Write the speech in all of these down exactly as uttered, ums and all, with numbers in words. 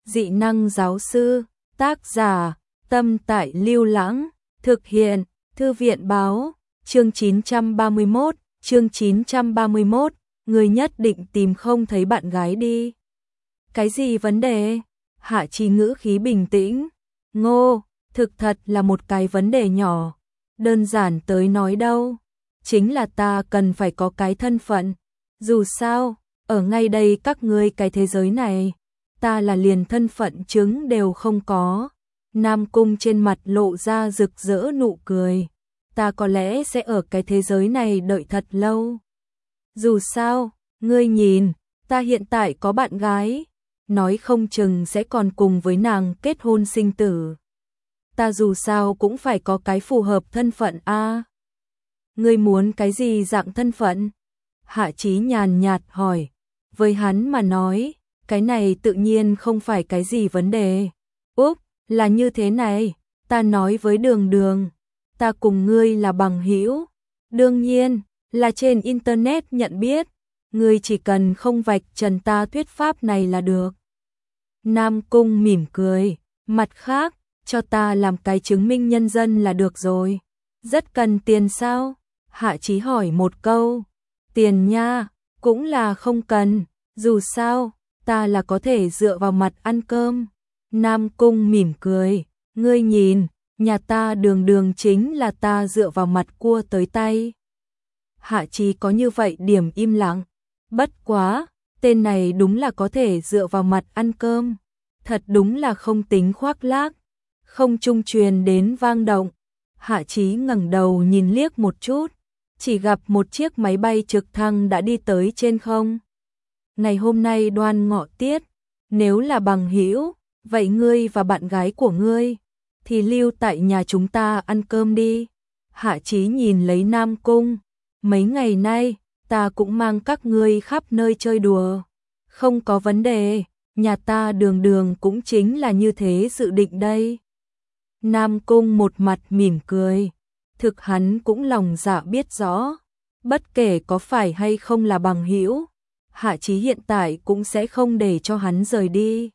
Dị năng giáo sư, tác giả, Tâm Tại Lưu Lãng, thực hiện, Thư viện báo, chương chín trăm ba mươi mốt, chương chín trăm ba mươi mốt, người nhất định tìm không thấy bạn gái đi. Cái gì vấn đề? Hạ Chí ngữ khí bình tĩnh. Ngô, thực thật là một cái vấn đề nhỏ, đơn giản tới nói đâu. Chính là ta cần phải có cái thân phận. Dù sao, ở ngay đây các ngươi cái thế giới này, ta là liền thân phận chứng đều không có. Nam Cung trên mặt lộ ra rực rỡ nụ cười. Ta có lẽ sẽ ở cái thế giới này đợi thật lâu. Dù sao, ngươi nhìn, ta hiện tại có bạn gái, nói không chừng sẽ còn cùng với nàng kết hôn sinh tử. Ta dù sao cũng phải có cái phù hợp thân phận a. Ngươi muốn cái gì dạng thân phận? Hạ Chí nhàn nhạt hỏi. Với hắn mà nói, cái này tự nhiên không phải cái gì vấn đề. Úp, là như thế này, ta nói với Đường Đường, ta cùng ngươi là bằng hữu, đương nhiên là trên internet nhận biết, ngươi chỉ cần không vạch trần ta thuyết pháp này là được. Nam Cung mỉm cười, mặt khác, cho ta làm cái chứng minh nhân dân là được rồi. Rất cần tiền sao? Hạ Chí hỏi một câu. Tiền nha, cũng là không cần, dù sao, ta là có thể dựa vào mặt ăn cơm. Nam Cung mỉm cười, ngươi nhìn, nhà ta Đường Đường chính là ta dựa vào mặt cua tới tay. Hạ Chí có như vậy điểm im lặng, bất quá, tên này đúng là có thể dựa vào mặt ăn cơm, thật đúng là không tính khoác lác. Không trung truyền đến vang động, Hạ Chí ngẩng đầu nhìn liếc một chút, chỉ gặp một chiếc máy bay trực thăng đã đi tới trên không. Ngày hôm nay Đoan Ngọ tiết, nếu là bằng hữu, vậy ngươi và bạn gái của ngươi thì lưu tại nhà chúng ta ăn cơm đi. Hạ Chí nhìn lấy Nam Cung, mấy ngày nay ta cũng mang các ngươi khắp nơi chơi đùa, không có vấn đề, nhà ta Đường Đường cũng chính là như thế dự định đây. Nam Cung một mặt mỉm cười, thực hắn cũng lòng dạ biết rõ, bất kể có phải hay không là bằng hữu, Hạ Chí hiện tại cũng sẽ không để cho hắn rời đi.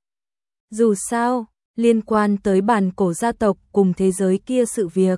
Dù sao, liên quan tới bản cổ gia tộc cùng thế giới kia sự việc,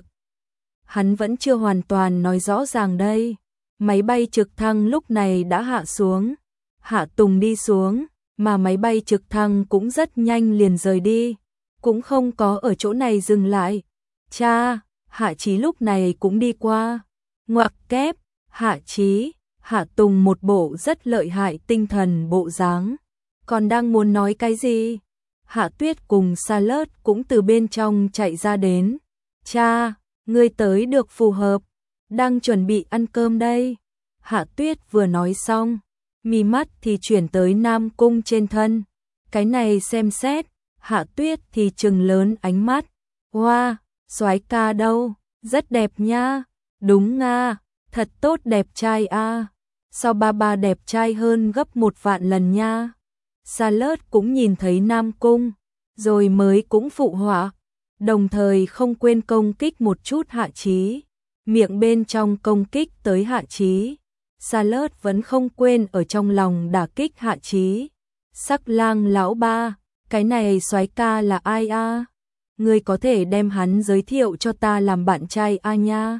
hắn vẫn chưa hoàn toàn nói rõ ràng đây. Máy bay trực thăng lúc này đã hạ xuống, Hạ Tùng đi xuống, mà máy bay trực thăng cũng rất nhanh liền rời đi, cũng không có ở chỗ này dừng lại. Cha, Hạ Chí lúc này cũng đi qua. Ngoặc kép, Hạ Chí, Hạ Tùng một bộ rất lợi hại tinh thần bộ dáng. Còn đang muốn nói cái gì? Hạ Tuyết cùng Salad cũng từ bên trong chạy ra đến. Cha, ngươi tới được phù hợp, đang chuẩn bị ăn cơm đây. Hạ Tuyết vừa nói xong, mí mắt thì chuyển tới Nam Cung trên thân. Cái này xem xét, Hạ Tuyết thì trừng lớn ánh mắt. Wow, soái ca đâu, rất đẹp nha. Đúng nga, thật tốt đẹp trai a. So ba ba đẹp trai hơn gấp một vạn lần nha. Salad cũng nhìn thấy Nam Cung, rồi mới cũng phụ họa, đồng thời không quên công kích một chút Hạ Chí. Miệng bên trong công kích tới Hạ Chí, Salad vẫn không quên ở trong lòng đả kích Hạ Chí. Sắc Lang lão ba, cái này soái ca là ai a? Ngươi có thể đem hắn giới thiệu cho ta làm bạn trai a nha.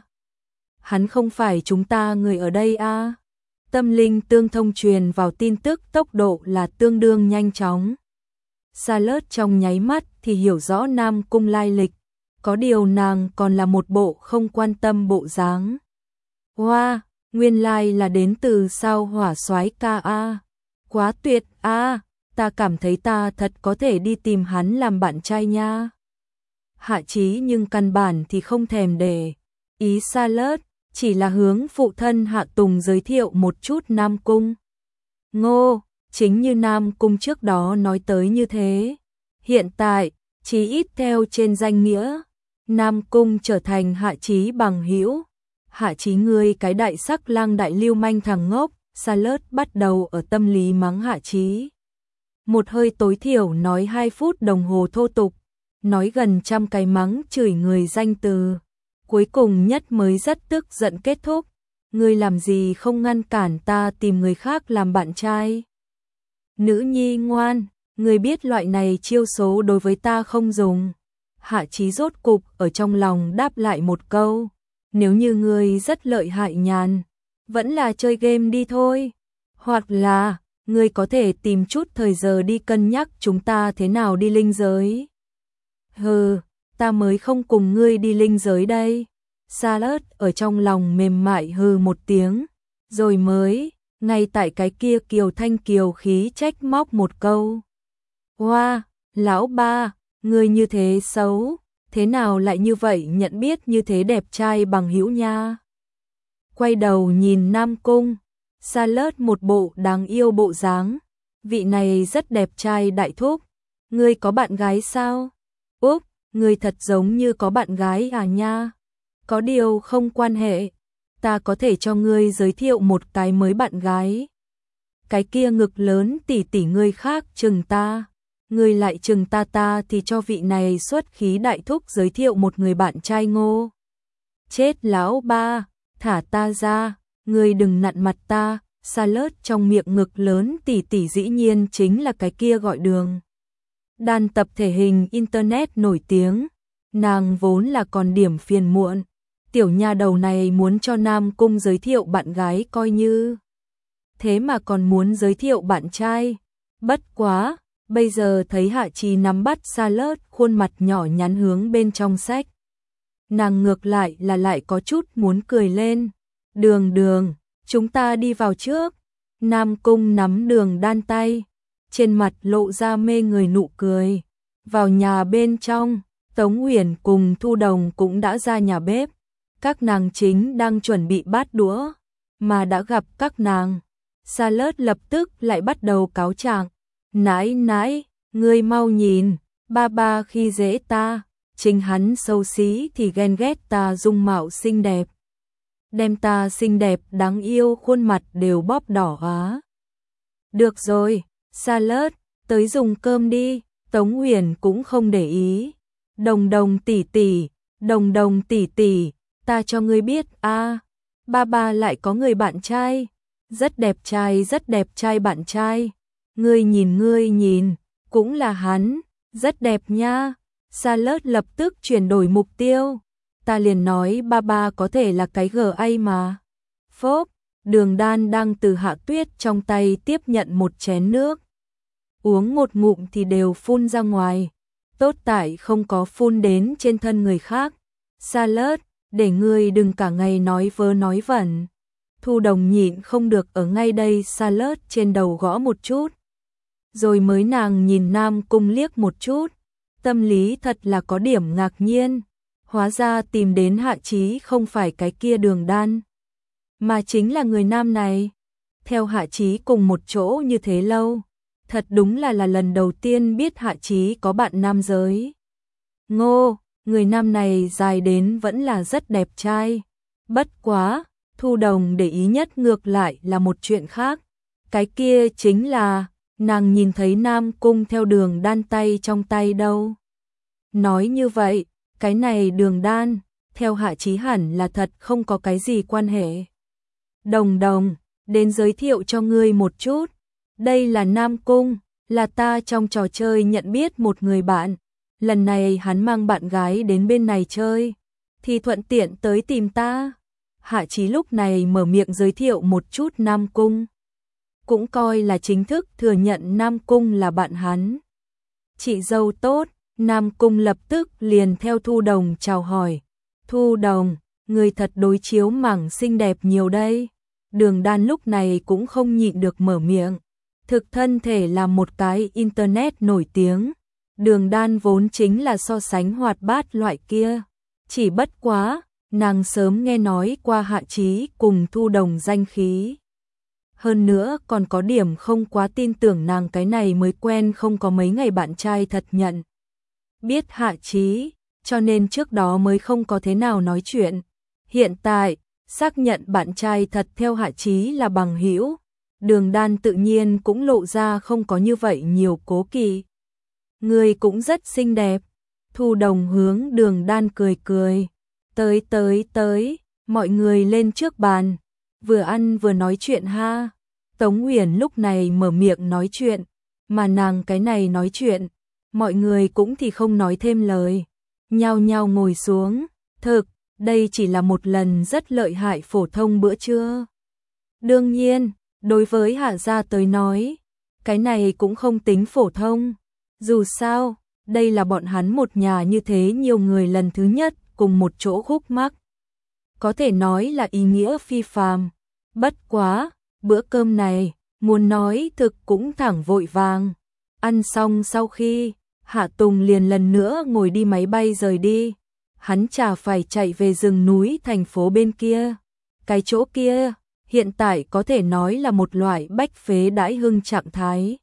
Hắn không phải chúng ta người ở đây a. Tâm linh tương thông truyền vào tin tức tốc độ là tương đương nhanh chóng. Salad trong nháy mắt thì hiểu rõ Nam Cung lai lịch, có điều nàng còn là một bộ không quan tâm bộ dáng. Hoa, wow, nguyên lai là đến từ sao Hỏa soái ca a. Quá tuyệt a, ta cảm thấy ta thật có thể đi tìm hắn làm bạn trai nha. Hạ Chí nhưng căn bản thì không thèm để ý Salad, chỉ là hướng phụ thân Hạ Tùng giới thiệu một chút Nam Cung. Ngô, chính như Nam Cung trước đó nói tới như thế. Hiện tại, chí ít theo trên danh nghĩa, Nam Cung trở thành Hạ Chí bằng hữu. Hạ Chí ngươi cái đại sắc lang đại lưu manh thằng ngốc. Salad bắt đầu ở tâm lý mắng Hạ Chí. Một hơi tối thiểu nói hai phút đồng hồ thô tục, nói gần trăm cái mắng chửi người danh từ. Cuối cùng nhất mới rất tức giận kết thúc. Ngươi làm gì không ngăn cản ta tìm người khác làm bạn trai? Nữ nhi ngoan, Ngươi biết loại này chiêu số đối với ta không dùng. Hạ Chí rốt cục ở trong lòng đáp lại một câu. Nếu như ngươi rất lợi hại nhàn, vẫn là chơi game đi thôi. Hoặc là, ngươi có thể tìm chút thời giờ đi cân nhắc chúng ta thế nào đi linh giới. Hừ, ta mới không cùng ngươi đi linh giới đây. Salad ở trong lòng mềm mại hừ một tiếng, rồi mới, ngay tại cái kia kiều thanh kiều khí trách móc một câu. Hoa, wow, lão ba, ngươi như thế xấu, thế nào lại như vậy nhận biết như thế đẹp trai bằng hữu nha. Quay đầu nhìn Nam Cung, Salad một bộ đáng yêu bộ dáng, vị này rất đẹp trai đại thúc, ngươi có bạn gái sao? Úp, ngươi thật giống như có bạn gái à nha. Có điều không quan hệ, ta có thể cho ngươi giới thiệu một cái mới bạn gái. Cái kia ngực lớn tỷ tỷ ngươi khác chừng ta, ngươi lại chừng ta ta thì cho vị này xuất khí đại thúc giới thiệu một người bạn trai ngô. Chết lão ba, thả ta ra, ngươi đừng nặn mặt ta. Salad trong miệng ngực lớn tỷ tỷ dĩ nhiên chính là cái kia gọi Đường Đan tập thể hình internet nổi tiếng, nàng vốn là còn điểm phiền muộn. Tiểu nha đầu này muốn cho Nam Cung giới thiệu bạn gái coi như. Thế mà còn muốn giới thiệu bạn trai. Bất quá, bây giờ thấy Hạ Chí nắm bắt Salad khuôn mặt nhỏ nhắn hướng bên trong sách. Nàng ngược lại là lại có chút muốn cười lên. Đường đường, chúng ta đi vào trước. Nam Cung nắm Đường Đan tay, trên mặt lộ ra mê người nụ cười. Vào nhà bên trong, Tống Uyển cùng Thu Đồng cũng đã ra nhà bếp. Các nàng chính đang chuẩn bị bát đũa, mà đã gặp các nàng. Salad lập tức lại bắt đầu cáo trạng. Nãi nãi, ngươi mau nhìn, ba ba khi dễ ta, chính hắn xấu xí thì ghen ghét ta dung mạo xinh đẹp. Đem ta xinh đẹp đáng yêu khuôn mặt đều bóp đỏ á. Được rồi, Salad, tới dùng cơm đi. Tống Uyển cũng không để ý. Đồng Đồng tỷ tỷ, Đồng Đồng tỷ tỷ, ta cho ngươi biết a, à, ba ba lại có người bạn trai, rất đẹp trai, rất đẹp trai bạn trai. Ngươi nhìn ngươi nhìn, cũng là hắn, rất đẹp nha. Salad lập tức chuyển đổi mục tiêu. Ta liền nói ba ba có thể là cái gờ a mà. Phốp, Đường Đan đang từ Hạ Tuyết trong tay tiếp nhận một chén nước. Uống một ngụm thì đều phun ra ngoài. Tốt tại không có phun đến trên thân người khác. Salad, để ngươi đừng cả ngày nói vớ nói vẩn. Thu Đồng nhịn không được ở ngay đây Salad trên đầu gõ một chút. Rồi mới nàng nhìn Nam Cung liếc một chút. Tâm lý thật là có điểm ngạc nhiên. Hóa ra tìm đến Hạ Chí không phải cái kia Đường Đan, mà chính là người nam này. Theo Hạ Chí cùng một chỗ như thế lâu, thật đúng là là lần đầu tiên biết Hạ Chí có bạn nam giới. Ngô, người nam này dài đến vẫn là rất đẹp trai. Bất quá, Thu Đồng để ý nhất ngược lại là một chuyện khác. Cái kia chính là, nàng nhìn thấy Nam Cung theo Đường Đan tay trong tay đâu. Nói như vậy, cái này Đường Đan, theo Hạ Chí hẳn là thật không có cái gì quan hệ. Đồng Đồng, đến giới thiệu cho ngươi một chút. Đây là Nam Cung, là ta trong trò chơi nhận biết một người bạn. Lần này hắn mang bạn gái đến bên này chơi, thì thuận tiện tới tìm ta. Hạ Chí lúc này mở miệng giới thiệu một chút Nam Cung. Cũng coi là chính thức thừa nhận Nam Cung là bạn hắn. Chị dâu tốt, Nam Cung lập tức liền theo Thu Đồng chào hỏi. Thu Đồng, người thật đối chiếu mảng xinh đẹp nhiều đây. Đường Đan lúc này cũng không nhịn được mở miệng. Thực thân thể là một cái internet nổi tiếng. Đường Đan vốn chính là so sánh hoạt bát loại kia. Chỉ bất quá, nàng sớm nghe nói qua Hạ Chí cùng Thu Đồng danh khí. Hơn nữa còn có điểm không quá tin tưởng nàng cái này mới quen không có mấy ngày bạn trai thật nhận biết Hạ Chí, cho nên trước đó mới không có thế nào nói chuyện. Hiện tại, xác nhận bạn trai thật theo Hạ Chí là bằng hữu, Đường Đan tự nhiên cũng lộ ra không có như vậy nhiều cố kỵ. Người cũng rất xinh đẹp. Thu Đồng hướng Đường Đan cười cười. Tới tới tới, mọi người lên trước bàn, vừa ăn vừa nói chuyện ha. Tống Uyển lúc này mở miệng nói chuyện, mà nàng cái này nói chuyện, mọi người cũng thì không nói thêm lời, nhao nhao ngồi xuống. Thực, đây chỉ là một lần rất lợi hại phổ thông bữa trưa. Đương nhiên, đối với Hạ gia tới nói, cái này cũng không tính phổ thông. Dù sao, đây là bọn hắn một nhà như thế nhiều người lần thứ nhất cùng một chỗ khúc mắc. Có thể nói là ý nghĩa phi phàm. Bất quá, bữa cơm này, muốn nói thực cũng thẳng vội vàng. Ăn xong sau khi, Hạ Tùng liền lần nữa ngồi đi máy bay rời đi. Hắn chả phải chạy về rừng núi thành phố bên kia. Cái chỗ kia, hiện tại có thể nói là một loại bách phế đãi hưng trạng thái.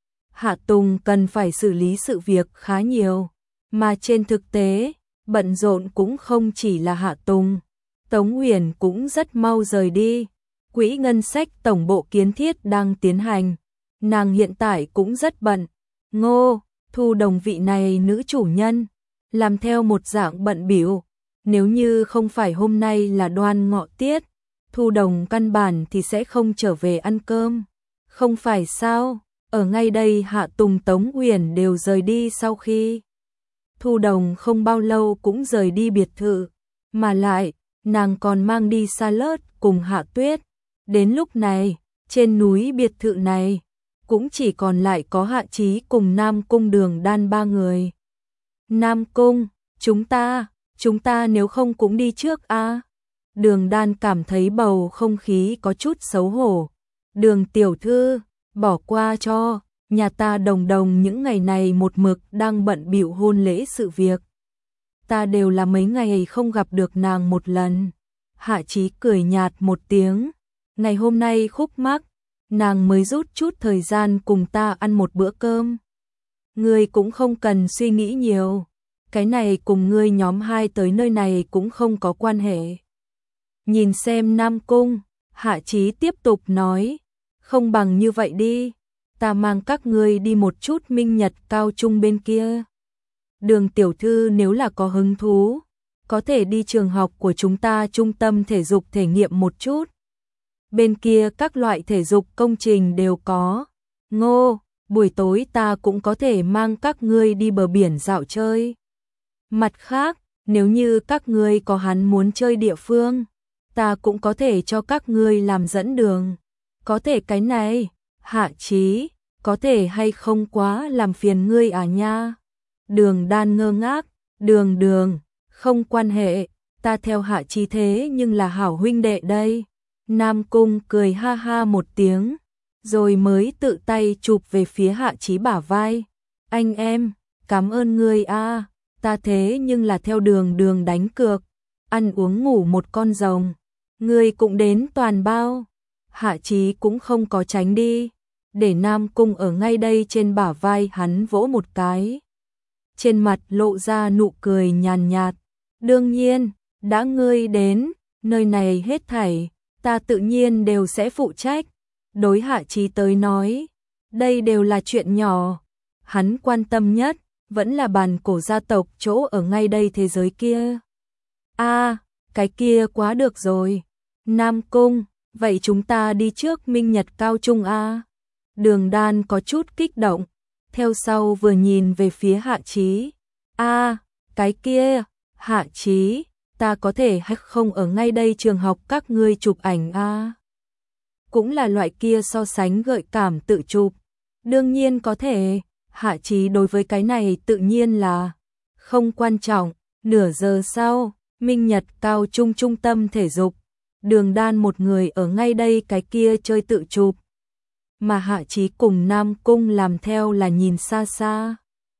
Hạ Tùng cần phải xử lý sự việc khá nhiều, mà trên thực tế, bận rộn cũng không chỉ là Hạ Tùng. Tống Huyền cũng rất mau rời đi. Quỹ ngân sách tổng bộ kiến thiết đang tiến hành, nàng hiện tại cũng rất bận. Ngô, Thu Đồng vị này nữ chủ nhân, làm theo một dạng bận bịu. Nếu như không phải hôm nay là đoan ngọ tiết, Thu Đồng căn bản thì sẽ không trở về ăn cơm. Không phải sao, ở ngay đây Hạ Tùng Tống Huyền đều rời đi sau khi Thu Đồng không bao lâu cũng rời đi biệt thự, mà lại, nàng còn mang đi Salad cùng Hạ Tuyết. Đến lúc này, trên núi biệt thự này, cũng chỉ còn lại có Hạ Chí cùng Nam Cung Đường Đan ba người. Nam Cung, chúng ta, chúng ta nếu không cũng đi trước a à? Đường Đan cảm thấy bầu không khí có chút xấu hổ. Đường tiểu thư, bỏ qua cho, nhà ta Đồng Đồng những ngày này một mực đang bận bịu hôn lễ sự việc. Ta đều là mấy ngày không gặp được nàng một lần. Hạ Chí cười nhạt một tiếng. Ngày hôm nay khúc mắc, nàng mới rút chút thời gian cùng ta ăn một bữa cơm. Ngươi cũng không cần suy nghĩ nhiều, cái này cùng ngươi nhóm hai tới nơi này cũng không có quan hệ. Nhìn xem Nam Cung, Hạ Chí tiếp tục nói, không bằng như vậy đi, ta mang các ngươi đi một chút Minh Nhật Cao Trung bên kia. Đường tiểu thư nếu là có hứng thú, có thể đi trường học của chúng ta trung tâm thể dục thể nghiệm một chút. Bên kia các loại thể dục công trình đều có. Ngô, buổi tối ta cũng có thể mang các ngươi đi bờ biển dạo chơi. Mặt khác, nếu như các ngươi có hắn muốn chơi địa phương, ta cũng có thể cho các ngươi làm dẫn đường. Có thể cái này, Hạ Chí, có thể hay không quá làm phiền ngươi à nha. Đường Đan ngơ ngác, đường đường, không quan hệ, ta theo Hạ Chí thế nhưng là hảo huynh đệ đây. Nam Cung cười ha ha một tiếng, rồi mới tự tay chụp về phía Hạ Chí bả vai. Anh em, cảm ơn ngươi a, ta thế nhưng là theo đường đường đánh cược, ăn uống ngủ một con rồng, ngươi cũng đến toàn bao. Hạ Chí cũng không có tránh đi, để Nam Cung ở ngay đây trên bả vai hắn vỗ một cái. Trên mặt lộ ra nụ cười nhàn nhạt, đương nhiên, đã ngươi đến, nơi này hết thảy ta tự nhiên đều sẽ phụ trách. Đối Hạ Chí tới nói, đây đều là chuyện nhỏ. Hắn quan tâm nhất, vẫn là bàn cổ gia tộc chỗ ở ngay đây thế giới kia. A, à, cái kia quá được rồi. Nam Cung, vậy chúng ta đi trước Minh Nhật Cao Trung A. Đường Đan có chút kích động, theo sau vừa nhìn về phía Hạ Chí. A, à, cái kia, Hạ Chí, ta có thể hay không ở ngay đây trường học các ngươi chụp ảnh a? À? Cũng là loại kia so sánh gợi cảm tự chụp. Đương nhiên có thể, Hạ Chí đối với cái này tự nhiên là không quan trọng. Nửa giờ sau, Minh Nhật Cao Trung trung tâm thể dục, Đường Đan một người ở ngay đây cái kia chơi tự chụp. Mà Hạ Chí cùng Nam Cung làm theo là nhìn xa xa.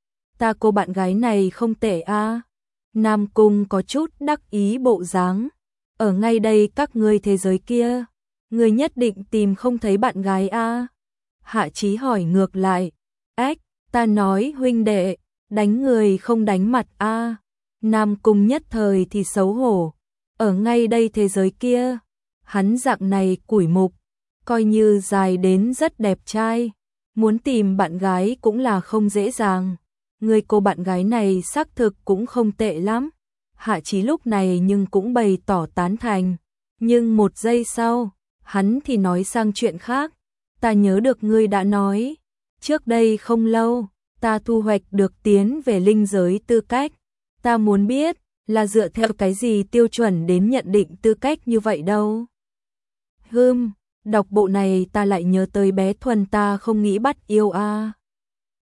Ta cô bạn gái này không tệ a. À? Nam Cung có chút đắc ý bộ dáng. Ở ngay đây các ngươi thế giới kia, ngươi nhất định tìm không thấy bạn gái a? À? Hạ Chí hỏi ngược lại. Ếch, ta nói huynh đệ, đánh người không đánh mặt a. À? Nam Cung nhất thời thì xấu hổ. Ở ngay đây thế giới kia, hắn dạng này củi mục, coi như dài đến rất đẹp trai, muốn tìm bạn gái cũng là không dễ dàng. Người cô bạn gái này xác thực cũng không tệ lắm. Hạ Chí lúc này nhưng cũng bày tỏ tán thành. Nhưng một giây sau, hắn thì nói sang chuyện khác. Ta nhớ được ngươi đã nói, Trước đây không lâu, ta thu hoạch được tiến về linh giới tư cách. Ta muốn biết là dựa theo cái gì tiêu chuẩn đến nhận định tư cách như vậy đâu. Hừm, đọc bộ này ta lại nhớ tới bé Thuần ta không nghĩ bắt yêu a. À.